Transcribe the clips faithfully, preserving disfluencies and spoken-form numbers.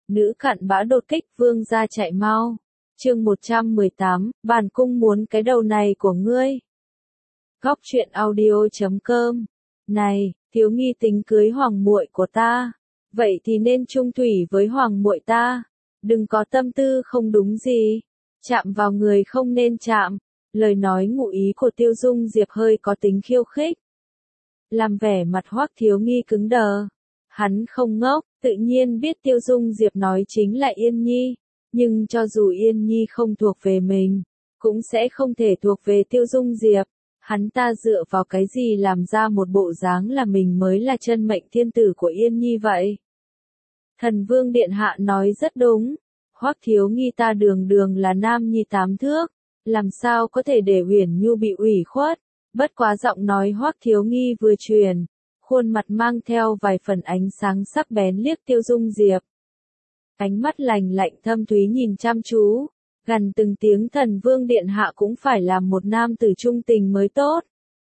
Nữ cặn bã đột kích vương gia chạy mau. Chương một trăm mười tám, bản cung muốn cái đầu này của ngươi. Góc truyện audio chấm com. Này, thiếu nghi tính cưới hoàng muội của ta, vậy thì nên chung thủy với hoàng muội ta, đừng có tâm tư không đúng gì, chạm vào người không nên chạm. Lời nói ngụ ý của Tiêu Dung Diệp hơi có tính khiêu khích, làm vẻ mặt Hoắc Thiếu Nghi cứng đờ. Hắn không ngốc, tự nhiên biết Tiêu Dung Diệp nói chính là Yên Nhi, nhưng cho dù Yên Nhi không thuộc về mình, cũng sẽ không thể thuộc về Tiêu Dung Diệp. Hắn ta dựa vào cái gì làm ra một bộ dáng là mình mới là chân mệnh thiên tử của Yên Nhi vậy? Thần Vương Điện Hạ nói rất đúng, Hoắc Thiếu Nghi ta đường đường là nam nhi tám thước, làm sao có thể để Uyển Nhu bị ủy khuất. Bất quá giọng nói Hoắc Thiếu Nghi vừa truyền, khuôn mặt mang theo vài phần ánh sáng sắc bén liếc Tiêu Dung Diệp. Ánh mắt lạnh lạnh thâm thúy nhìn chăm chú, gần từng tiếng Thần Vương Điện Hạ cũng phải là một nam tử trung tình mới tốt.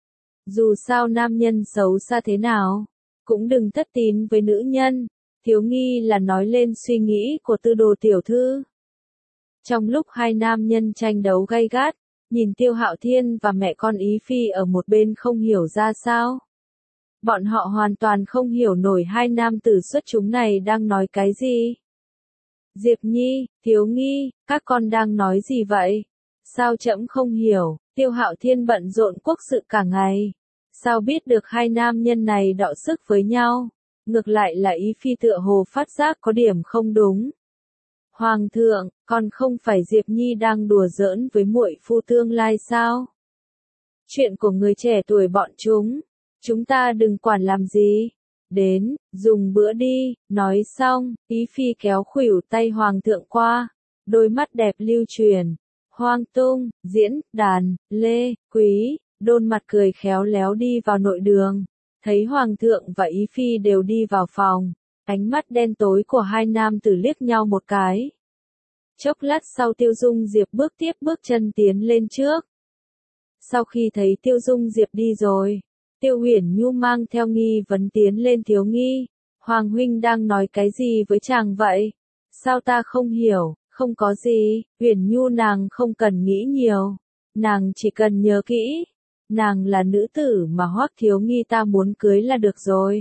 Dù sao nam nhân xấu xa thế nào, cũng đừng thất tín với nữ nhân. Thiếu Nghi là nói lên suy nghĩ của Tư Đồ tiểu thư. Trong lúc hai nam nhân tranh đấu gay gắt, nhìn Tiêu Hạo Thiên và mẹ con Ý Phi ở một bên không hiểu ra sao. Bọn họ hoàn toàn không hiểu nổi hai nam tử xuất chúng này đang nói cái gì. Diệp Nhi, Thiếu Nghi, các con đang nói gì vậy? Sao trẫm không hiểu? Tiêu Hạo Thiên bận rộn quốc sự cả ngày, sao biết được hai nam nhân này đọ sức với nhau? Ngược lại là Ý Phi tựa hồ phát giác có điểm không đúng. Hoàng thượng, còn không phải Diệp Nhi đang đùa giỡn với muội phu tương lai sao? Chuyện của người trẻ tuổi bọn chúng, chúng ta đừng quản làm gì. Đến, dùng bữa đi. Nói xong, Ý Phi kéo khuỷu tay Hoàng thượng qua, đôi mắt đẹp lưu truyền. Hoang Tung, Diễn, Đàn, Lê, Quý, đôn mặt cười khéo léo đi vào nội đường. Thấy Hoàng thượng và Ý Phi đều đi vào phòng, ánh mắt đen tối của hai nam tử liếc nhau một cái. Chốc lát sau Tiêu Dung Diệp bước tiếp bước chân tiến lên trước. Sau khi thấy Tiêu Dung Diệp đi rồi, Tiêu Uyển Nhu mang theo nghi vấn tiến lên. Thiếu Nghi, Hoàng huynh đang nói cái gì với chàng vậy? Sao ta không hiểu? Không có gì, Uyển Nhu nàng không cần nghĩ nhiều, nàng chỉ cần nhớ kỹ, nàng là nữ tử mà Hoắc Thiếu Nghi ta muốn cưới là được rồi.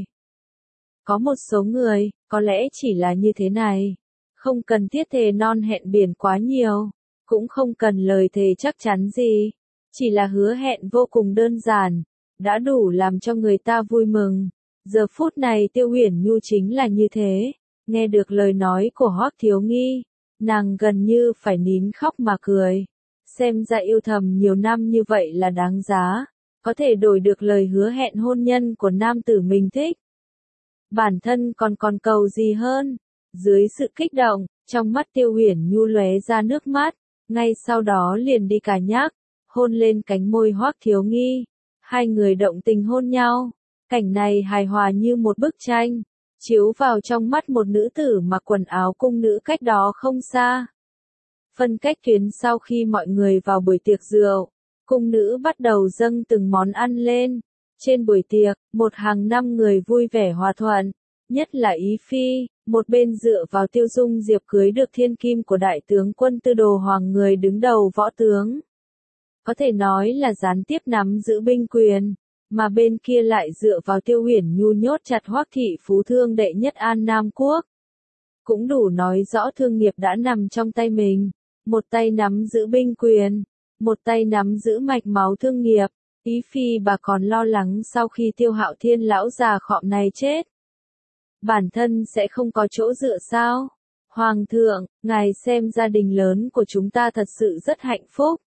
Có một số người, có lẽ chỉ là như thế này, không cần thiết thề non hẹn biển quá nhiều, cũng không cần lời thề chắc chắn gì, chỉ là hứa hẹn vô cùng đơn giản, đã đủ làm cho người ta vui mừng. Giờ phút này Tiêu Uyển Nhu chính là như thế, nghe được lời nói của Hoắc Thiếu Nghi, nàng gần như phải nín khóc mà cười. Xem ra yêu thầm nhiều năm như vậy là đáng giá, có thể đổi được lời hứa hẹn hôn nhân của nam tử mình thích. Bản thân còn còn cầu gì hơn? Dưới sự kích động, trong mắt Tiêu Uyển Nhu lóe ra nước mắt, ngay sau đó liền đi cả nhắc, hôn lên cánh môi Hoắc Thiếu Nghi. Hai người động tình hôn nhau, cảnh này hài hòa như một bức tranh, chiếu vào trong mắt một nữ tử mặc quần áo cung nữ cách đó không xa. Phân cách tuyến sau khi mọi người vào buổi tiệc rượu, cung nữ bắt đầu dâng từng món ăn lên. Trên buổi tiệc, một hàng năm người vui vẻ hòa thuận, nhất là Ý Phi, một bên dựa vào Tiêu Dung Diệp cưới được thiên kim của đại tướng quân Tư Đồ Hoàng người đứng đầu võ tướng. Có thể nói là gián tiếp nắm giữ binh quyền, mà bên kia lại dựa vào Tiêu Uyển Nhu nhốt chặt Hoắc thị phú thương đệ nhất An Nam Quốc. Cũng đủ nói rõ thương nghiệp đã nằm trong tay mình, một tay nắm giữ binh quyền, một tay nắm giữ mạch máu thương nghiệp. Ý Phi bà còn lo lắng sau khi Tiêu Hạo Thiên lão già khọm này chết, bản thân sẽ không có chỗ dựa sao? Hoàng thượng, ngài xem gia đình lớn của chúng ta thật sự rất hạnh phúc.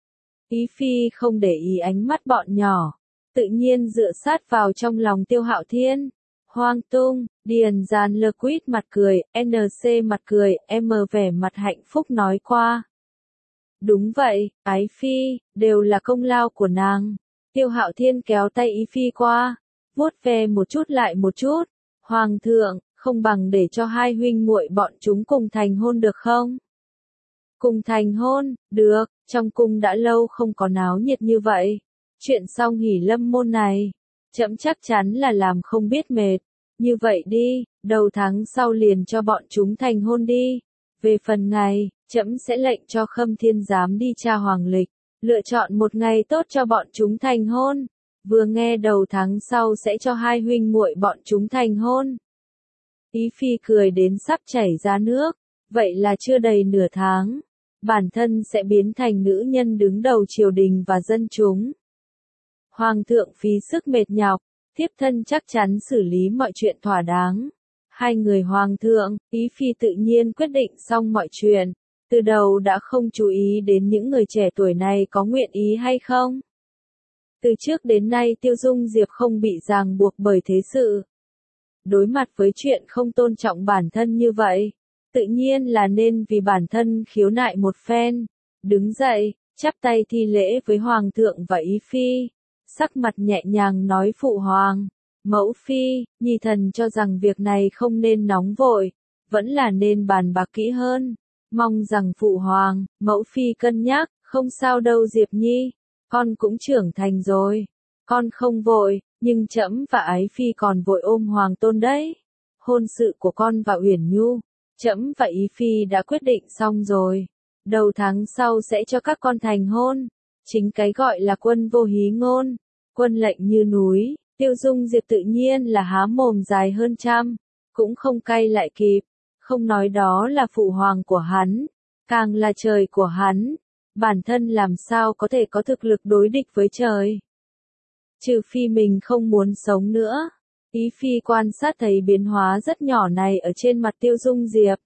Ý Phi không để ý ánh mắt bọn nhỏ, tự nhiên dựa sát vào trong lòng Tiêu Hạo Thiên. Hoang Tung, Điền Giàn Lơ Quýt mặt cười, en xê mặt cười, em vẻ mặt hạnh phúc nói qua. Đúng vậy, Ái Phi, đều là công lao của nàng. Tiêu Hạo Thiên kéo tay Ý Phi qua, vuốt ve một chút lại một chút. Hoàng thượng, không bằng để cho hai huynh muội bọn chúng cùng thành hôn được không? Cùng thành hôn, được, trong cung đã lâu không có náo nhiệt như vậy. Chuyện xong hỉ lâm môn này, trẫm chắc chắn là làm không biết mệt. như vậy đi, đầu tháng sau liền cho bọn chúng thành hôn đi. Về phần ngày, trẫm sẽ lệnh cho Khâm Thiên Giám đi tra hoàng lịch, lựa chọn một ngày tốt cho bọn chúng thành hôn. Vừa nghe đầu tháng sau sẽ cho hai huynh muội bọn chúng thành hôn. Ý Phi cười đến sắp chảy ra nước, vậy là chưa đầy nửa tháng, bản thân sẽ biến thành nữ nhân đứng đầu triều đình và dân chúng. Hoàng thượng phí sức mệt nhọc, thiếp thân chắc chắn xử lý mọi chuyện thỏa đáng. Hai người hoàng thượng, Ý Phi tự nhiên quyết định xong mọi chuyện, từ đầu đã không chú ý đến những người trẻ tuổi này có nguyện ý hay không. Từ trước đến nay Tiêu Dung Diệp không bị ràng buộc bởi thế sự. Đối mặt với chuyện không tôn trọng bản thân như vậy, tự nhiên là nên vì bản thân khiếu nại một phen. Đứng dậy, chắp tay thi lễ với Hoàng thượng và Ý Phi, sắc mặt nhẹ nhàng nói phụ hoàng, mẫu phi, nhi thần cho rằng việc này không nên nóng vội, vẫn là nên bàn bạc kỹ hơn. Mong rằng phụ hoàng, mẫu phi cân nhắc, không sao đâu Diệp Nhi, con cũng trưởng thành rồi, con không vội, nhưng trẫm và Ái Phi còn vội ôm hoàng tôn đấy. Hôn sự của con và Uyển Nhu, trẫm và Ý Phi đã quyết định xong rồi, đầu tháng sau sẽ cho các con thành hôn. Chính cái gọi là quân vô hí ngôn, quân lệnh như núi. Tiêu Dung Diệp tự nhiên là há mồm dài hơn trăm, cũng không cay lại kịp, không nói đó là phụ hoàng của hắn, càng là trời của hắn, bản thân làm sao có thể có thực lực đối địch với trời. Trừ phi mình không muốn sống nữa. Ý Phi quan sát thấy biến hóa rất nhỏ này ở trên mặt Tiêu Dung Diệp.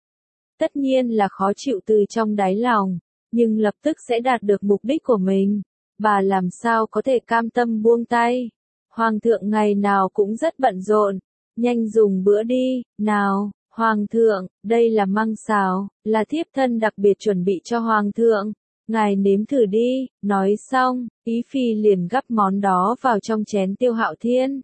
Tất nhiên là khó chịu từ trong đáy lòng, nhưng lập tức sẽ đạt được mục đích của mình, bà làm sao có thể cam tâm buông tay. Hoàng thượng ngày nào cũng rất bận rộn, nhanh dùng bữa đi, nào, Hoàng thượng, đây là măng xào, là thiếp thân đặc biệt chuẩn bị cho Hoàng thượng, ngài nếm thử đi. Nói xong, Ý Phi liền gắp món đó vào trong chén Tiêu Hạo Thiên.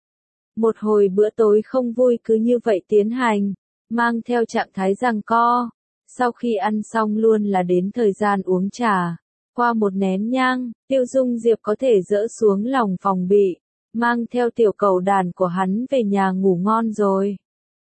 Một hồi bữa tối không vui cứ như vậy tiến hành, mang theo trạng thái giằng co. Sau khi ăn xong luôn là đến thời gian uống trà. Qua một nén nhang, Tiêu Dung Diệp có thể dỡ xuống lòng phòng bị, mang theo tiểu cầu đàn của hắn về nhà ngủ ngon rồi.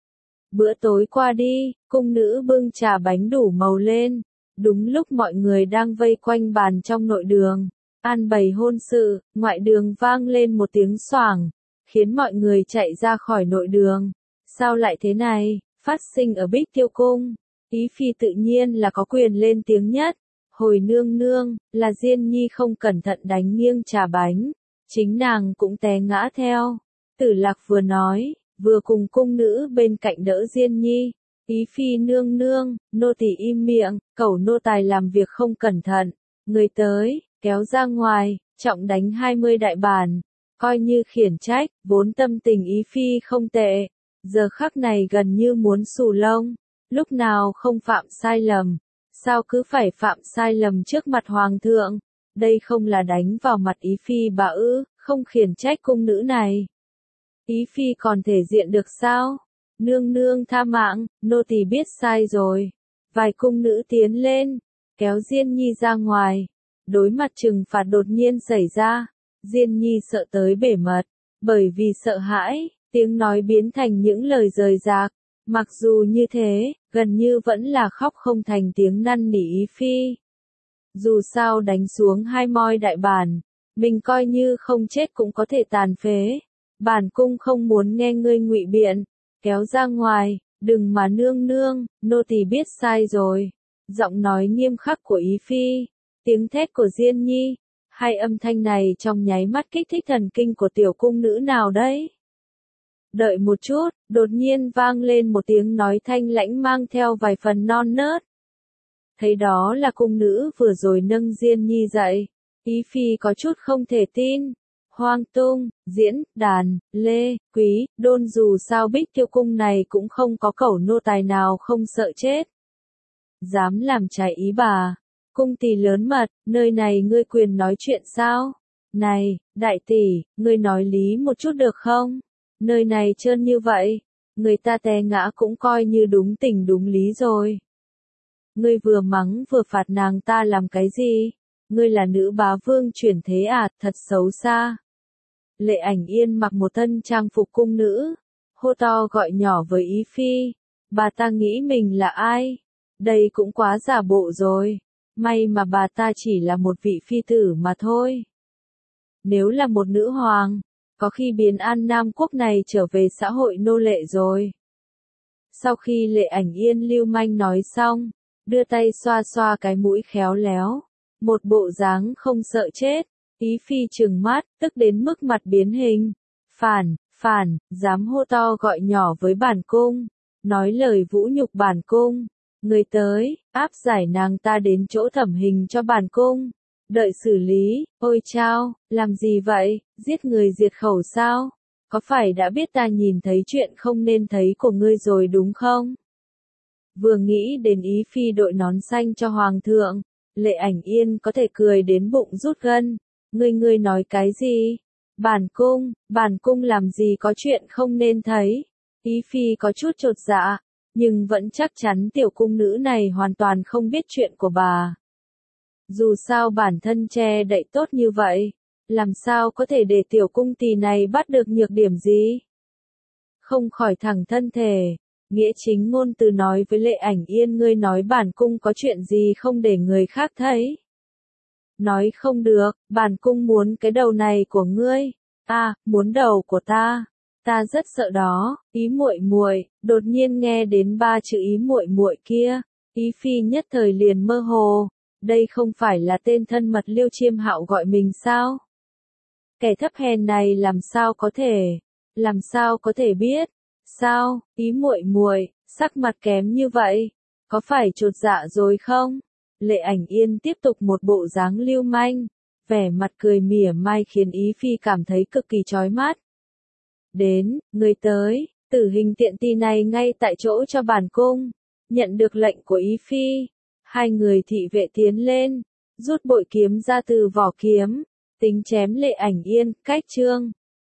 Bữa tối qua đi, cung nữ bưng trà bánh đủ màu lên, đúng lúc mọi người đang vây quanh bàn trong nội đường, an bày hôn sự, ngoại đường vang lên một tiếng xoảng, khiến mọi người chạy ra khỏi nội đường. Sao lại thế này, phát sinh ở Bích Tiêu Cung, Ý Phi tự nhiên là có quyền lên tiếng nhất. Hồi nương nương, là Diên Nhi không cẩn thận đánh nghiêng trà bánh, chính nàng cũng té ngã theo. Tử Lạc vừa nói, vừa cùng cung nữ bên cạnh đỡ Diên Nhi. Ý Phi nương nương, nô tỳ im miệng, cẩu nô tài làm việc không cẩn thận, người tới, kéo ra ngoài, trọng đánh hai mươi đại bản, coi như khiển trách. Vốn tâm tình Ý Phi không tệ, giờ khắc này gần như muốn xù lông, lúc nào không phạm sai lầm. Sao cứ phải phạm sai lầm trước mặt hoàng thượng? Đây không là đánh vào mặt Ý Phi bà ư, không khiển trách cung nữ này. Ý Phi còn thể diện được sao? Nương nương tha mạng, nô tỳ biết sai rồi. Vài cung nữ tiến lên, kéo Diên Nhi ra ngoài. Đối mặt trừng phạt đột nhiên xảy ra, Diên Nhi sợ tới bể mật, bởi vì sợ hãi, tiếng nói biến thành những lời rời rạc. Mặc dù như thế, gần như vẫn là khóc không thành tiếng năn nỉ Ý Phi. Dù sao đánh xuống hai moi đại bản, mình coi như không chết cũng có thể tàn phế. Bản cung không muốn nghe ngươi ngụy biện, kéo ra ngoài, đừng mà nương nương, nô tỳ biết sai rồi. Giọng nói nghiêm khắc của Ý Phi, tiếng thét của Diên Nhi, hai âm thanh này trong nháy mắt kích thích thần kinh của tiểu cung nữ nào đấy. Đợi một chút, đột nhiên vang lên một tiếng nói thanh lãnh mang theo vài phần non nớt. Thấy đó là cung nữ vừa rồi nâng Diên Nhi dậy, Ý Phi có chút không thể tin. Hoang Tung, Diễn, Đàn, Lê, Quý, Đôn dù sao Bích Tiêu Cung này cũng không có cẩu nô tài nào không sợ chết. Dám làm trái ý bà. Cung tỳ lớn mật, nơi này ngươi quyền nói chuyện sao? Này, đại tỷ, ngươi nói lý một chút được không? Nơi này trơn như vậy, người ta té ngã cũng coi như đúng tình đúng lý rồi. Ngươi vừa mắng vừa phạt nàng ta làm cái gì? Ngươi là nữ bá vương chuyển thế à, thật xấu xa. Lệ Ảnh Yên mặc một thân trang phục cung nữ, hô to gọi nhỏ với Ý Phi. Bà ta nghĩ mình là ai? Đây cũng quá giả bộ rồi. May mà bà ta chỉ là một vị phi tử mà thôi. Nếu là một nữ hoàng, có khi biến An Nam quốc này trở về xã hội nô lệ rồi. Sau khi Lệ Ảnh Yên lưu manh nói xong, đưa tay xoa xoa cái mũi khéo léo, một bộ dáng không sợ chết. Ý Phi trừng mắt, tức đến mức mặt biến hình. Phản, phản, dám hô to gọi nhỏ với bản cung, nói lời vũ nhục bản cung. Người tới, áp giải nàng ta đến chỗ thẩm hình cho bản cung. Đợi xử lý. Ôi chao, làm gì vậy, giết người diệt khẩu sao? Có phải đã biết ta nhìn thấy chuyện không nên thấy của ngươi rồi đúng không? Vừa nghĩ đến Ý Phi đội nón xanh cho hoàng thượng, Lệ Ảnh Yên có thể cười đến bụng rút gân. Ngươi ngươi nói cái gì? Bản cung, bản cung làm gì có chuyện không nên thấy? Ý Phi có chút chột dạ, nhưng vẫn chắc chắn tiểu cung nữ này hoàn toàn không biết chuyện của bà. Dù sao bản thân che đậy tốt như vậy, làm sao có thể để tiểu cung tỳ này bắt được nhược điểm gì? Không khỏi thẳng thân thể, nghĩa chính ngôn từ nói với Lệ Ảnh Yên, ngươi nói bản cung có chuyện gì không để người khác thấy. Nói không được, bản cung muốn cái đầu này của ngươi. À, muốn đầu của ta. Ta rất sợ đó. Ý muội muội, đột nhiên nghe đến ba chữ ý muội muội kia, Ý Phi nhất thời liền mơ hồ. Đây không phải là tên thân mật Liêu Chiêm Hạo gọi mình sao? Kẻ thấp hèn này làm sao có thể, làm sao có thể biết? Sao, Ý muội muội, sắc mặt kém như vậy, có phải chột dạ rồi không? Lệ Ảnh Yên tiếp tục một bộ dáng lưu manh, vẻ mặt cười mỉa mai khiến Ý Phi cảm thấy cực kỳ chói mắt. Đến, người tới, tử hình tiện tỳ này ngay tại chỗ cho bản cung. Nhận được lệnh của Ý Phi, hai người thị vệ tiến lên, rút bội kiếm ra từ vỏ kiếm, tính chém Lệ Ảnh Yên. Cách chương